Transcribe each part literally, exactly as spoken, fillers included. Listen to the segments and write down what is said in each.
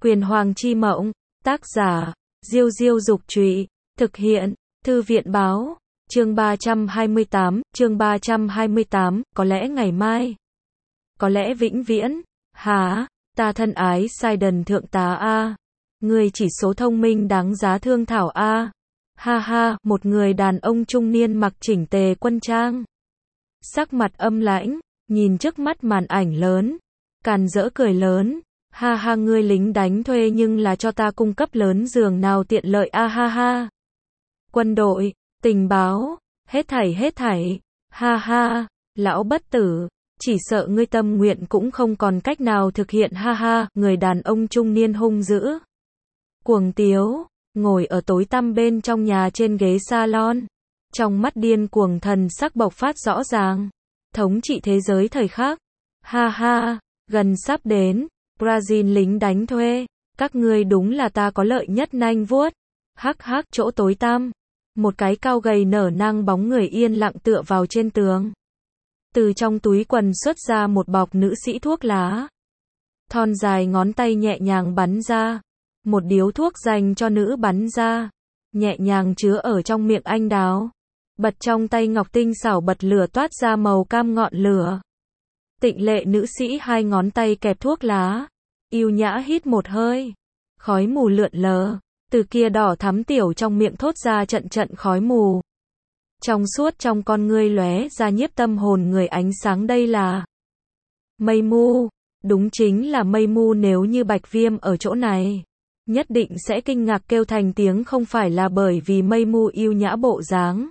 Quyền Hoàng chi mộng, tác giả, Diêu Diêu Dục Trụy, thực hiện, Thư viện Báo, chương ba trăm hai mươi tám, chương ba trăm hai mươi tám, có lẽ ngày mai, có lẽ vĩnh viễn, hả, ta thân ái Sidon thượng tá a, người chỉ số thông minh đáng giá thương thảo a, ha ha, một người đàn ông trung niên mặc chỉnh tề quân trang, sắc mặt âm lãnh, nhìn trước mắt màn ảnh lớn, càn rỡ cười lớn. Ha ha, ngươi lính đánh thuê nhưng là cho ta cung cấp lớn giường nào tiện lợi a ha ha. Quân đội, tình báo, hết thảy hết thảy, ha ha, lão bất tử, chỉ sợ ngươi tâm nguyện cũng không còn cách nào thực hiện ha ha, người đàn ông trung niên hung dữ. Cuồng tiếu, ngồi ở tối tăm bên trong nhà trên ghế salon, trong mắt điên cuồng thần sắc bộc phát rõ ràng, thống trị thế giới thời khắc, ha ha, gần sắp đến. Brazil lính đánh thuê, các ngươi đúng là ta có lợi nhất nanh vuốt. Hắc hắc, chỗ tối tăm, một cái cao gầy nở nang bóng người yên lặng tựa vào trên tường. Từ trong túi quần xuất ra một bọc nữ sĩ thuốc lá. Thon dài ngón tay nhẹ nhàng bắn ra, một điếu thuốc dành cho nữ bắn ra, nhẹ nhàng chứa ở trong miệng anh đào. Bật trong tay ngọc tinh xảo bật lửa toát ra màu cam ngọn lửa. Tịnh lệ nữ sĩ hai ngón tay kẹp thuốc lá, yêu nhã hít một hơi, khói mù lượn lờ, từ kia đỏ thắm tiểu trong miệng thốt ra trận trận khói mù. Trong suốt trong con ngươi lóe ra nhiếp tâm hồn người ánh sáng, đây là mây mu, đúng chính là mây mu. Nếu như Bạch Viêm ở chỗ này, nhất định sẽ kinh ngạc kêu thành tiếng, không phải là bởi vì mây mu yêu nhã bộ dáng,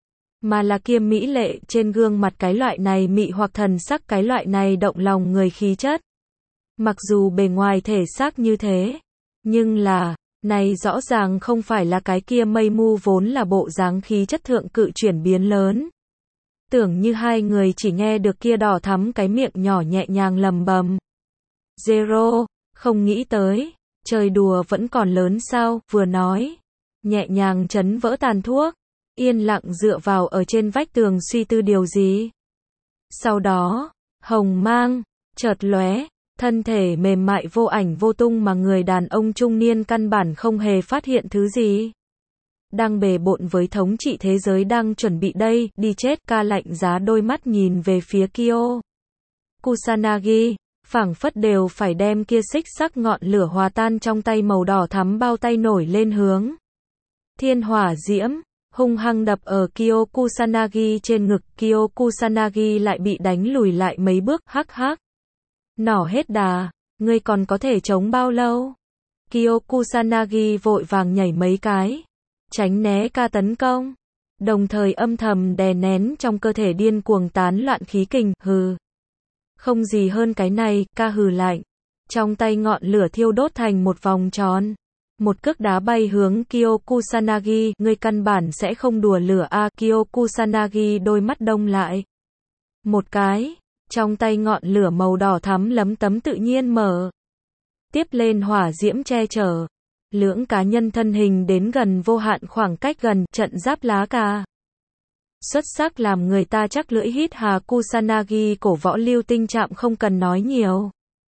mà là kia mỹ lệ trên gương mặt, cái loại này mị hoặc thần sắc, cái loại này động lòng người khí chất. Mặc dù bề ngoài thể xác như thế, nhưng là, này rõ ràng không phải là cái kia mây mu vốn là bộ dáng khí chất thượng cự chuyển biến lớn. Tưởng như hai người chỉ nghe được kia đỏ thắm cái miệng nhỏ nhẹ nhàng lầm bầm. Zero, không nghĩ tới, chơi đùa vẫn còn lớn sao, vừa nói, nhẹ nhàng chấn vỡ tàn thuốc. Yên lặng dựa vào ở trên vách tường suy tư điều gì. Sau đó, hồng mang, chợt lóe, thân thể mềm mại vô ảnh vô tung mà người đàn ông trung niên căn bản không hề phát hiện thứ gì. Đang bề bộn với thống trị thế giới, đang chuẩn bị đây, đi chết, ca lạnh giá đôi mắt nhìn về phía Kyo Kusanagi, phảng phất đều phải đem kia xích sắc ngọn lửa hòa tan trong tay màu đỏ thắm bao tay nổi lên hướng thiên hỏa diễm. Hung hăng đập ở Kyo Kusanagi trên ngực, Kyo Kusanagi lại bị đánh lùi lại mấy bước, hắc hắc. Nỏ hết đà, ngươi còn có thể chống bao lâu? Kyo Kusanagi vội vàng nhảy mấy cái, tránh né ca tấn công, đồng thời âm thầm đè nén trong cơ thể điên cuồng tán loạn khí kình, hừ. Không gì hơn cái này, ca hừ lạnh. Trong tay ngọn lửa thiêu đốt thành một vòng tròn. Một cước đá bay hướng Kyo Kusanagi, ngươi căn bản sẽ không đùa lửa a. Kyo Kusanagi đôi mắt đông lại. Một cái, trong tay ngọn lửa màu đỏ thắm lấm tấm tự nhiên mở. Tiếp lên hỏa diễm che chở. Lưỡng cá nhân thân hình đến gần vô hạn khoảng cách gần, trận giáp lá cà. Xuất sắc làm người ta chắc lưỡi hít hà. Kusanagi cổ võ lưu tinh chạm không cần nói nhiều.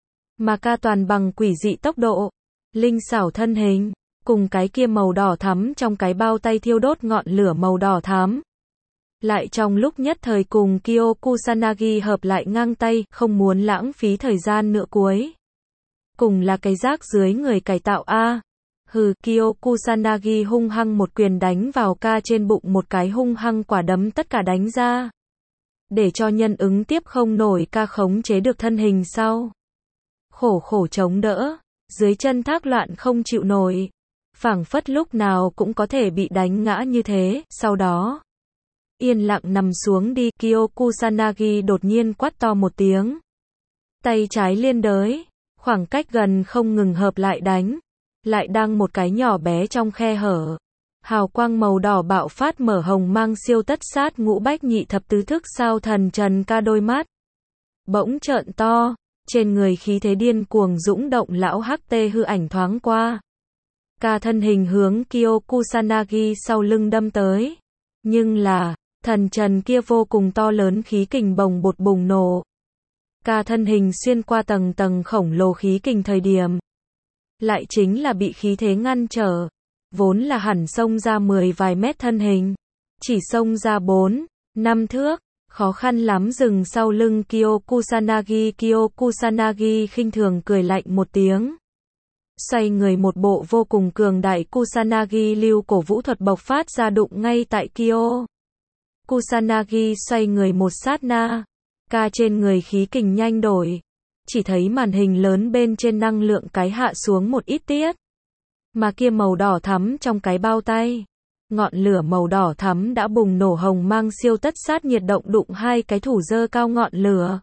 Mà ca toàn bằng quỷ dị tốc độ. Linh xảo thân hình, cùng cái kia màu đỏ thắm trong cái bao tay thiêu đốt ngọn lửa màu đỏ thắm. Lại trong lúc nhất thời cùng Kyo Kusanagi hợp lại ngang tay, không muốn lãng phí thời gian nữa cuối. Cùng là cái rác dưới người cải tạo a. Hừ, Kyo Kusanagi hung hăng một quyền đánh vào ca trên bụng, một cái hung hăng quả đấm tất cả đánh ra. Để cho nhân ứng tiếp không nổi, ca khống chế được thân hình sau. Khổ khổ chống đỡ. Dưới chân thác loạn không chịu nổi, phảng phất lúc nào cũng có thể bị đánh ngã như thế. Sau đó, yên lặng nằm xuống đi. Kyo Kusanagi đột nhiên quát to một tiếng, tay trái liên đới, khoảng cách gần không ngừng hợp lại đánh, lại đang một cái nhỏ bé trong khe hở, hào quang màu đỏ bạo phát, mở hồng mang siêu tất sát ngũ bách nhị thập tứ thức sao thần trần ca đôi mắt bỗng trợn to. Trên người khí thế điên cuồng dũng động, lão hắc tê hư ảnh thoáng qua. Ca thân hình hướng Kyo Kusanagi sau lưng đâm tới. Nhưng là, thần trần kia vô cùng to lớn khí kình bồng bột bùng nổ. Ca thân hình xuyên qua tầng tầng khổng lồ khí kình thời điểm. lại chính là bị khí thế ngăn trở. Vốn là hẳn xông ra mười vài mét thân hình, chỉ xông ra bốn, năm thước, khó khăn lắm dừng sau lưng Kyo Kusanagi. Kyo Kusanagi khinh thường cười lạnh một tiếng. Xoay người một bộ vô cùng cường đại Kusanagi lưu cổ vũ thuật bộc phát ra đụng ngay tại Kyo. Kusanagi xoay người một sát na, ca trên người khí kình nhanh đổi. Chỉ thấy màn hình lớn bên trên năng lượng cái hạ xuống một ít tiết. Mà kia màu đỏ thắm trong cái bao tay. Ngọn lửa màu đỏ thắm đã bùng nổ hồng mang siêu tất sát nhiệt động đụng hai cái thủ dơ cao ngọn lửa.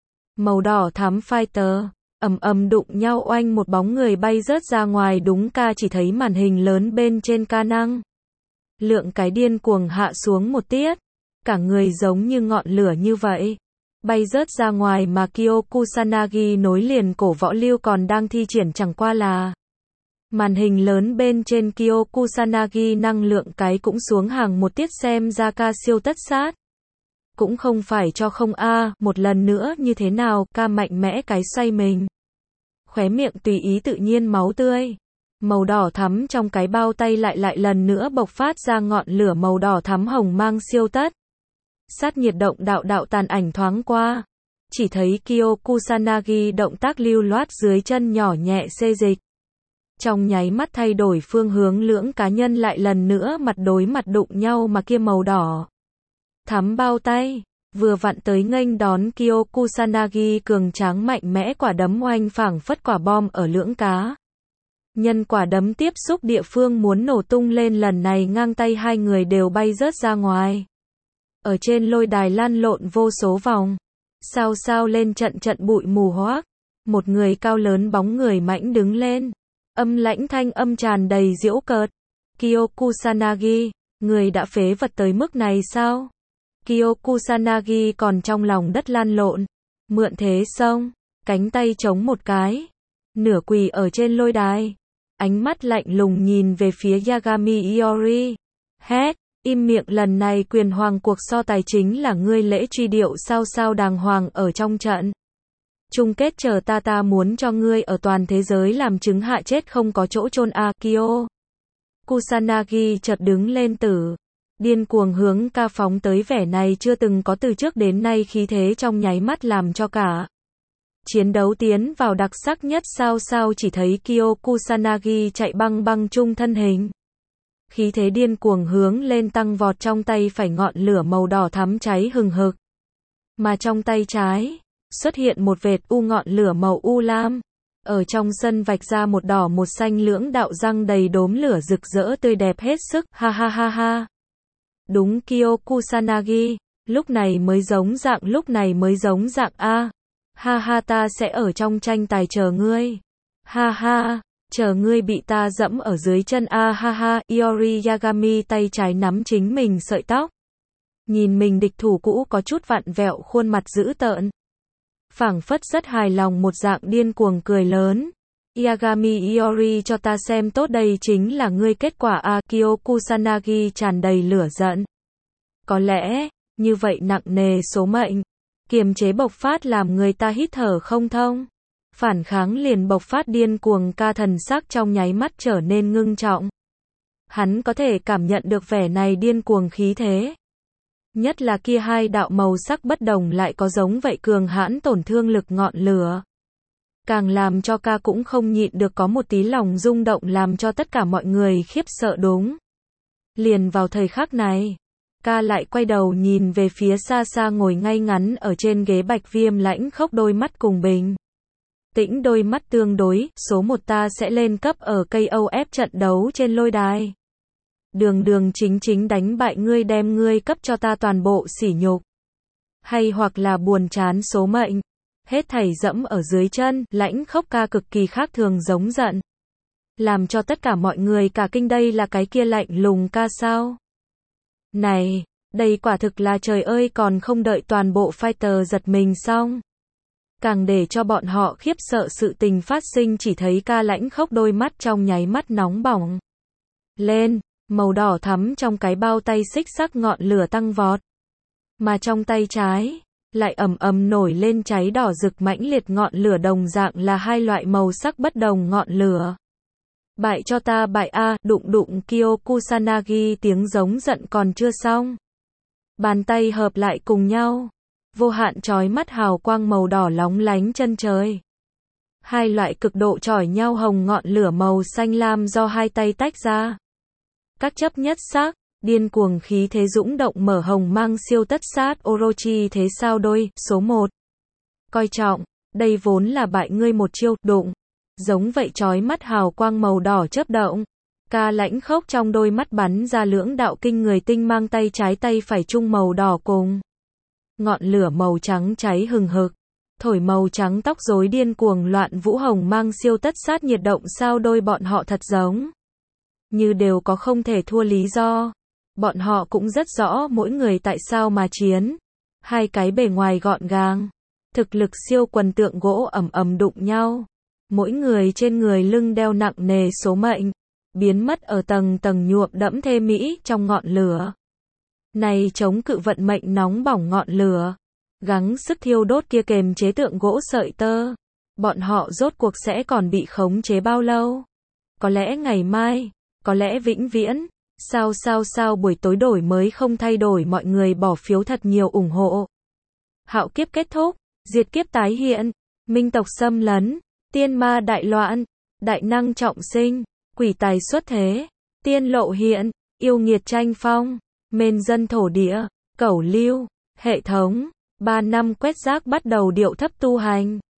Màu đỏ thắm fighter, ầm ầm đụng nhau oanh một bóng người bay rớt ra ngoài đúng ca chỉ thấy màn hình lớn bên trên ca năng. Lượng cái điên cuồng hạ xuống một tiết. Cả người giống như ngọn lửa như vậy. Bay rớt ra ngoài mà Kyo Kusanagi nối liền cổ võ lưu còn đang thi triển chẳng qua là. Màn hình lớn bên trên Kyo Kusanagi năng lượng cái cũng xuống hàng một tiết xem ra ca siêu tất sát. Cũng không phải cho không a, một lần nữa như thế nào, ca mạnh mẽ cái xoay mình. Khóe miệng tùy ý tự nhiên máu tươi. Màu đỏ thắm trong cái bao tay lại lại lần nữa bộc phát ra ngọn lửa màu đỏ thắm hồng mang siêu tất. Sát nhiệt động đạo đạo tàn ảnh thoáng qua. Chỉ thấy Kyo Kusanagi động tác lưu loát dưới chân nhỏ nhẹ xê dịch. Trong nháy mắt thay đổi phương hướng lưỡng cá nhân lại lần nữa mặt đối mặt đụng nhau mà kia màu đỏ thắm bao tay. Vừa vặn tới nghênh đón Kyo Kusanagi cường tráng mạnh mẽ quả đấm oanh phảng phất quả bom ở lưỡng cá. Nhân quả đấm tiếp xúc địa phương muốn nổ tung lên lần này ngang tay hai người đều bay rớt ra ngoài. Ở trên lôi đài lăn lộn vô số vòng. Sao sao lên trận trận bụi mù hoác. Một người cao lớn bóng người mãnh đứng lên. Âm lãnh thanh âm tràn đầy giễu cợt. Kyo Kusanagi, người đã phế vật tới mức này sao? Kyo Kusanagi còn trong lòng đất lăn lộn. Mượn thế xong, cánh tay chống một cái. Nửa quỳ ở trên lôi đài. Ánh mắt lạnh lùng nhìn về phía Yagami Iori. Hét, im miệng lần này quyền hoàng cuộc so tài chính là ngươi lễ truy điệu sao sao đàng hoàng ở trong trận. Chung kết chờ ta ta muốn cho ngươi ở toàn thế giới làm chứng hạ chết không có chỗ chôn a. Kyo Kusanagi chợt đứng lên tử. Điên cuồng hướng ca phóng tới vẻ này chưa từng có từ trước đến nay khí thế trong nháy mắt làm cho cả. Chiến đấu tiến vào đặc sắc nhất sao sao chỉ thấy Kyo Kusanagi chạy băng băng chung thân hình. Khí thế điên cuồng hướng lên tăng vọt trong tay phải ngọn lửa màu đỏ thắm cháy hừng hực. Mà trong tay trái, xuất hiện một vệt u ngọn lửa màu u lam. Ở trong sân vạch ra một đỏ một xanh lưỡng đạo răng đầy đốm lửa rực rỡ tươi đẹp hết sức, ha ha ha ha. Đúng Kyo Kusanagi, lúc này mới giống dạng lúc này mới giống dạng a. Ha ha ta sẽ ở trong tranh tài chờ ngươi. Ha ha, chờ ngươi bị ta dẫm ở dưới chân a ha ha. Iori Yagami tay trái nắm chính mình sợi tóc. Nhìn mình địch thủ cũ có chút vặn vẹo khuôn mặt dữ tợn. Phảng phất rất hài lòng một dạng điên cuồng cười lớn. Yagami Iori cho ta xem tốt đây chính là ngươi kết quả a. Kyo Kusanagi tràn đầy lửa giận. Có lẽ, như vậy nặng nề số mệnh. Kiềm chế bộc phát làm người ta hít thở không thông. Phản kháng liền bộc phát điên cuồng ca thần sắc trong nháy mắt trở nên ngưng trọng. Hắn có thể cảm nhận được vẻ này điên cuồng khí thế. Nhất là kia hai đạo màu sắc bất đồng lại có giống vậy cường hãn tổn thương lực ngọn lửa. Càng làm cho ca cũng không nhịn được có một tí lòng rung động làm cho tất cả mọi người khiếp sợ đúng. Liền vào thời khắc này, ca lại quay đầu nhìn về phía xa xa ngồi ngay ngắn ở trên ghế bạch viêm lãnh khốc đôi mắt cùng bình. Tĩnh đôi mắt tương đối, số một ta sẽ lên cấp ở ca o ép trận đấu trên lôi đài. Đường đường chính chính đánh bại ngươi đem ngươi cấp cho ta toàn bộ sỉ nhục. Hay hoặc là buồn chán số mệnh. Hết thảy dẫm ở dưới chân, lãnh khốc ca cực kỳ khác thường giống giận. Làm cho tất cả mọi người cả kinh đây là cái kia lạnh lùng ca sao. Này, đây quả thực là trời ơi còn không đợi toàn bộ fighter giật mình xong. Càng để cho bọn họ khiếp sợ sự tình phát sinh chỉ thấy ca lãnh khốc đôi mắt trong nháy mắt nóng bỏng. Lên, màu đỏ thắm trong cái bao tay xích sắc ngọn lửa tăng vọt. Mà trong tay trái, lại ầm ầm nổi lên cháy đỏ rực mãnh liệt ngọn lửa đồng dạng là hai loại màu sắc bất đồng ngọn lửa. Bại cho ta bại a, đụng đụng Kyo Kusanagi tiếng giống giận còn chưa xong. Bàn tay hợp lại cùng nhau. Vô hạn chói mắt hào quang màu đỏ lóng lánh chân trời. Hai loại cực độ chỏi nhau hồng ngọn lửa màu xanh lam do hai tay tách ra. Các chấp nhất sắc, điên cuồng khí thế dũng động mở hồng mang siêu tất sát Orochi thế sao đôi, số một. Coi trọng, đây vốn là bại ngươi một chiêu, đụng. Giống vậy chói mắt hào quang màu đỏ chớp động. Ca lãnh khốc trong đôi mắt bắn ra lưỡng đạo kinh người tinh mang tay trái tay phải chung màu đỏ cùng. Ngọn lửa màu trắng cháy hừng hực. Thổi màu trắng tóc rối điên cuồng loạn vũ hồng mang siêu tất sát nhiệt động sao đôi bọn họ thật giống. Như đều có không thể thua lý do. Bọn họ cũng rất rõ mỗi người tại sao mà chiến. Hai cái bề ngoài gọn gàng. Thực lực siêu quần tượng gỗ ầm ầm đụng nhau. Mỗi người trên người lưng đeo nặng nề số mệnh. Biến mất ở tầng tầng nhuộm đẫm thê mỹ trong ngọn lửa. Này chống cự vận mệnh nóng bỏng ngọn lửa. Gắng sức thiêu đốt kia kềm chế tượng gỗ sợi tơ. Bọn họ rốt cuộc sẽ còn bị khống chế bao lâu? Có lẽ ngày mai, có lẽ vĩnh viễn. Sao sao sao buổi tối đổi mới không thay đổi mọi người bỏ phiếu thật nhiều ủng hộ. Hạo kiếp kết thúc, diệt kiếp tái hiện, minh tộc xâm lấn, tiên ma đại loạn, đại năng trọng sinh, quỷ tài xuất thế, tiên lộ hiện, yêu nghiệt tranh phong, mên dân thổ địa, cẩu lưu, hệ thống. Ba năm quét rác bắt đầu điệu thấp tu hành.